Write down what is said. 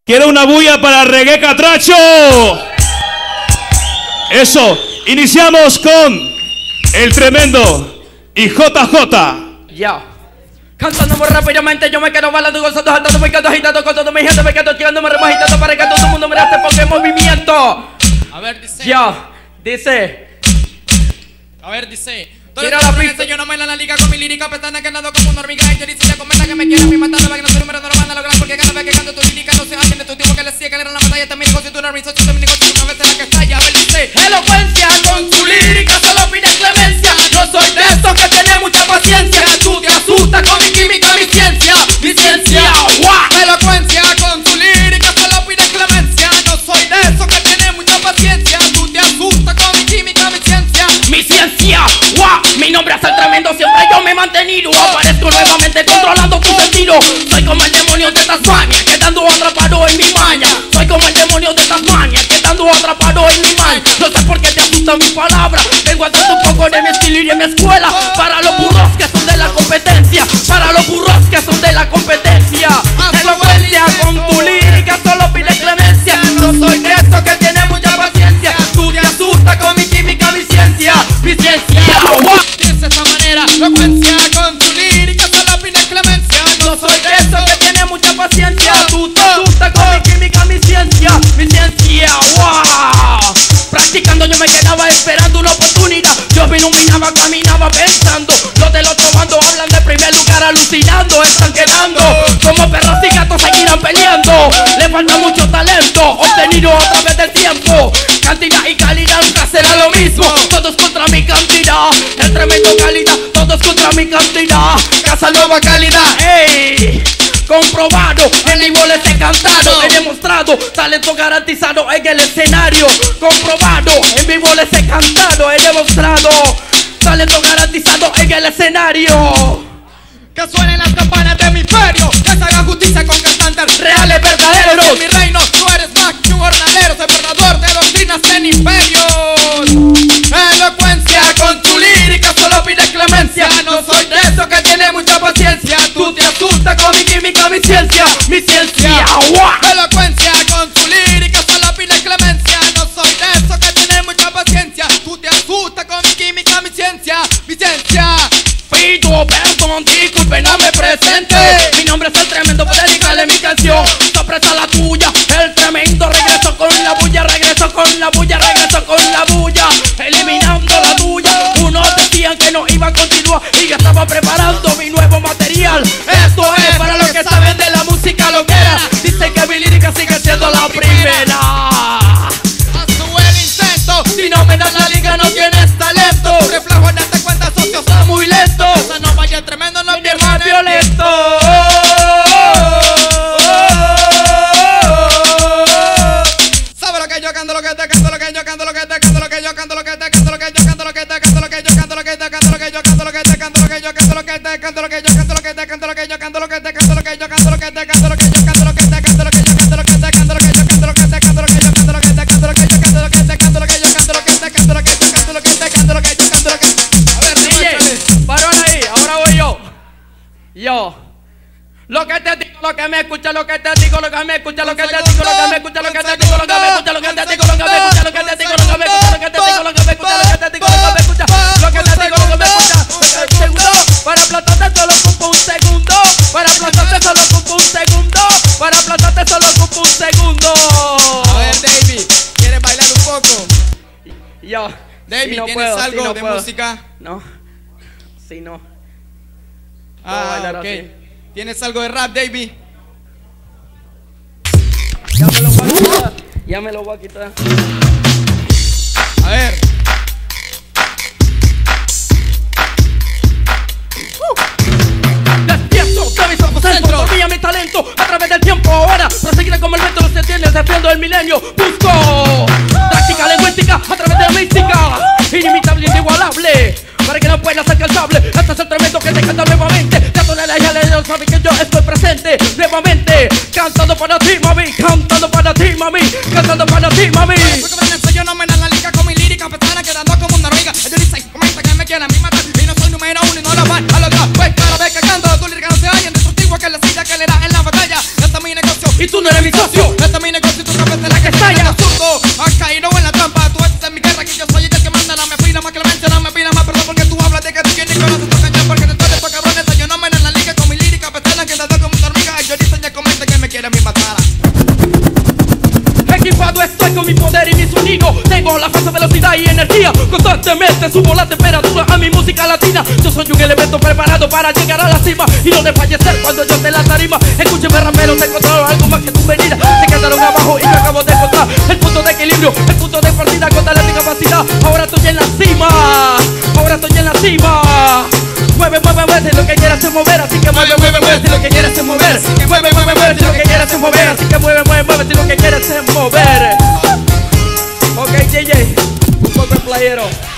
Quiero una bulla para Reggae Catracho. Eso, iniciamos con el tremendo y JJ. Ya. Cantando muy rápidamente, yo me quedo bailando, gozando, saltando, me quedo agitando con todo mi gente, me quedo tirando, me remagitando para que todo el mundo me hace porque es movimiento. A ver, dice. Ya, dice. A ver, dice. Tira la pista. Yo no me la liga con mi lírica, pestana que ando como una hormiga. Y yo dice, ya comenta que me quieren mi matando, para que no se número no lo van a lograr. Porque cada vez que canto tu lírica, no sé alguien de tu tipo que le sigue, que le dan la batalla. También con tu nervioso, yo también con tu cabeza la que estalla. A ver, dice. Elocuencia con su lírica, solo pide clemencia. No soy de esos que tiene mucha paciencia. Tú te asustas con mi química, mi ciencia. Mi ciencia, ¡guau! Elocuencia con su lírica, solo pide clemencia. No soy de esos que tiene mucha paciencia. Tú te asustas con mi química, mi ciencia. Mi ciencia, ¡guau! Mi nombre es el tremendo, siempre yo me he mantenido. Aparezco nuevamente controlando tu sentido. Soy como el demonio de Tasmania, quedando atrapado en mi maña. Soy como el demonio de Tasmania, quedando atrapado en mi maña. No sé por qué te asustan mis palabras. Vengo a darte un poco de mi estilo y de mi escuela. Para los burros que son de la competencia. Para los burros que son de la competencia. Elocuencia con tu lírica, solo pide clemencia. No soy de estos que tiene mucha paciencia. Tú te asustas con mi química, mi ciencia. Mi ciencia, ¡guau! De esta manera, elocuencia con tu lírica, solo pide clemencia. No soy de esos que tiene mucha paciencia. Tú te asustas con mi química, mi ciencia. Mi ciencia, ¡wow! Practicando yo me quedaba esperando una oportunidad. Yo iluminaba, caminaba pensando. Los de los tomando hablan de primer lugar alucinando. Están quedando como perros y gatos seguirán peleando. Le falta mucho talento obtenido a través del tiempo. Cantidad y calidad nunca será lo mismo. Todos contra mi cantidad. El tremendo calidad, todos contra mi cantidad. Casa nueva calidad, ey. Comprobado, en vivo les he cantado, he demostrado talento garantizado en el escenario. Comprobado, en vivo les he cantado, he demostrado talento garantizado en el escenario. Que suenen las campanas de mi imperio, que se haga justicia con cantantes Reales, verdaderos. En mi reino tú eres más que un jornalero, separador de doctrinas en imperios. Elocuencia con tu lírica, solo pide clemencia. No soy de esos que tiene mucha paciencia. Tú te asustas con mi química, mi ciencia. Mi ciencia, ¡guau! Elocuencia con tu lírica, solo pide clemencia. No soy de esos que tiene mucha paciencia. Tú te asustas con mi química, mi ciencia. Mi ciencia. Pido perdón, disculpe, no me presente. Mi nombre es el tremendo, para dedicarle mi canción. Sorpresa la tuya, el tremendo. Regreso con la bulla, regreso con la bulla, regreso con la bulla. Eliminando la tuya. Unos decían que no iba a continuar y yo estaba preparando mi nuevo material. Esto es para los que saben de la música loquera. Dicen que mi lírica sigue siendo la primera. Haz tú el intento. Si no me das la liga no tienes talento. Tu reflejo en darte cuenta, socio, Está muy lento. esa no vaya tremendo, no Es más violento. Sabe lo que yo canto, lo que te canto, lo que yo canto, lo que te canto, lo que yo canto, lo que te canto, lo que yo canto, lo que te canto, lo que yo canto, lo que te canto, lo que yo canto, lo que te canto, lo que yo canto, lo que te canto, lo que yo canto, lo que te canto, lo que yo canto, lo que te canto, lo que yo canto, lo que te canto, lo que yo canto, lo que te canto, lo que yo canto, lo que te canto, lo que yo canto, lo que te canto, lo que yo canto, lo que te canto, lo que yo canto, lo que te canto, lo que yo canto, lo que te canto, lo que yo canto, lo que te canto, lo que yo canto, lo que. A ver, DJ, parón ahí, ahora voy yo. Yo. Lo que te digo, lo que me escucha, lo que te digo, lo que me escucha, lo que te digo, lo que me escucha, lo que te digo, lo que me escucha, lo que te digo, lo que me escucha, lo que te digo, lo que me escucha, lo que te digo, lo que me escucha, lo que te digo, lo que me escucha, lo que te digo, lo que me escucha. Segundo, para aplastarte solo ocupo un segundo, para aplastarte solo ocupo un segundo, para aplastarte solo ocupo un segundo. A ver, David, ¿quieres bailar un poco? Yo. David, si no ¿tienes puedo, algo si no de puedo. música? No. Si no. Ah, ok. ¿Tienes algo de rap, David? Ya me lo voy a quitar. Ya me lo voy a quitar. A ver. Despierto, de mis ojos centro, brilla mi talento a través del tiempo. Ahora proseguiré como el viento se tiene, defiendo el milenio. Busco táctica lingüística a través de la mística, inimitable, inigualable, para que no puedas alcanzable. Este es el tremendo que te canta nuevamente. Ya tonela ya le sabe que yo estoy presente nuevamente, cantando para ti, mami, cantando para ti, mami, cantando para ti, mami. Porque yo no me dan la liga con mi lírica, empezarán quedando como una hormiga. Ellos dicen, comenta que me quieren a mí matar y no soy número uno y no la van a lograr. Pues cada vez que canto, tu lírica no se hallan, destructivo que la silla que le da en la batalla. Este es mi negocio Y tú no eres mi socio. absurdo. Has caído en la trampa, tú estás en mi guerra, que yo soy el que manda. No me opinas más clemencia, no me opinas más perdón, porque tú hablas de que tú quieres conocer tu canción, porque te estás de cabrones. Yo no me en la liga con mi lírica pesada, que te doy como una hormiga. Yo dicen ya comenta que me quieren mi matar. Equipado estoy con mi poder y mi sonido. Tengo la fuerza, velocidad y energía. Constantemente subo la temperatura a mi música latina. Yo soy un elemento preparado para llegar a la cima y no de fallecer cuando yo te la tarima. Escúcheme rapero, te encontraron algo más que tu venida. Se quedaron abajo y yo acabo de encontrar el punto de equilibrio, el punto de partida con talento y capacidad. Ahora estoy en la cima, ahora estoy en la cima. Mueve, mueve, mueve, si lo que quieras es mover. Así que mueve, mueve, mueve, si lo que quieras es mover. Mueve, mueve, mueve, si lo que quieras es mover. Así que mueve, mueve, mueve, si lo que quieres es mover. Ok, JJ, un poco playero.